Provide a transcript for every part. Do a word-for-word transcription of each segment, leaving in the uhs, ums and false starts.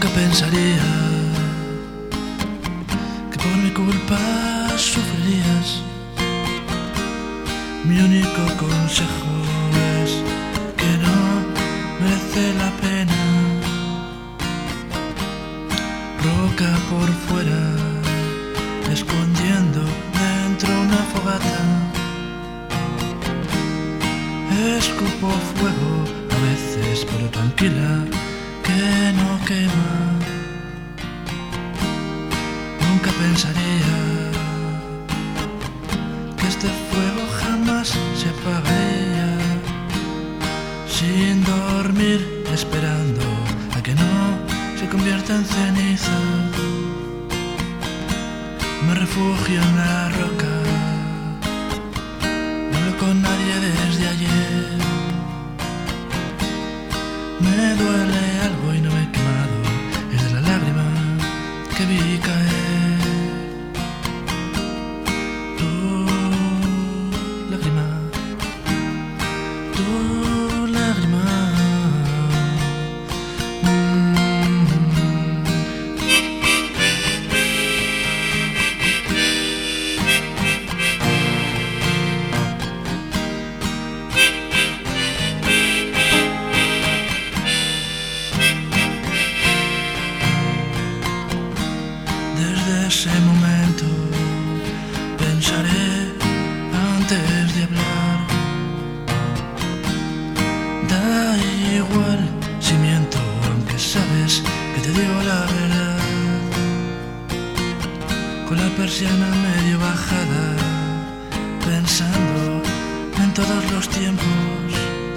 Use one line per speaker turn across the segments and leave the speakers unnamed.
Nunca pensaría que por mi culpa sufrirías. Mi único consejo es que no merece la pena. Roca por fuera, escondiendo dentro una fogata. Escupo fuego a veces, pero tranquila, que no quema. Nunca pensaría que este fuego jamás se apagaría. Sin dormir, esperando a que no se convierta en ceniza. Me refugio en la roca, no hablo con nadie desde ayer. Me duele algo y no me he quemado, es de la lágrima que vi caer. Tu lágrima, tu lágrima. Desde ese momento pensaré antes de hablar. Da igual si miento, aunque sabes que te digo la verdad. Con la persiana medio bajada, pensando en todos los tiempos.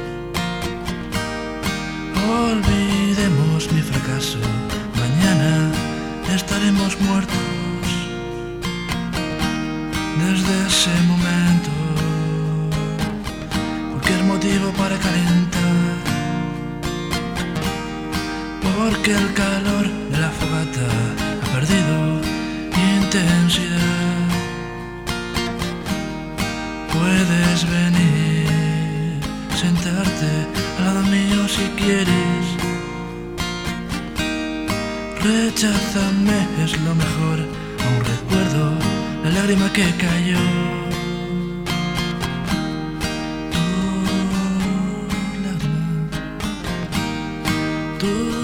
Olvidemos mi fracaso, mañana estaremos muertos. Desde ese momento, cualquier motivo para calentar, porque el calor de la fogata ha perdido intensidad. Puedes venir, sentarte al lado mío si quieres. Recházame, es lo mejor, aún recuerdo la lágrima que cayó. Tu lágrima, tu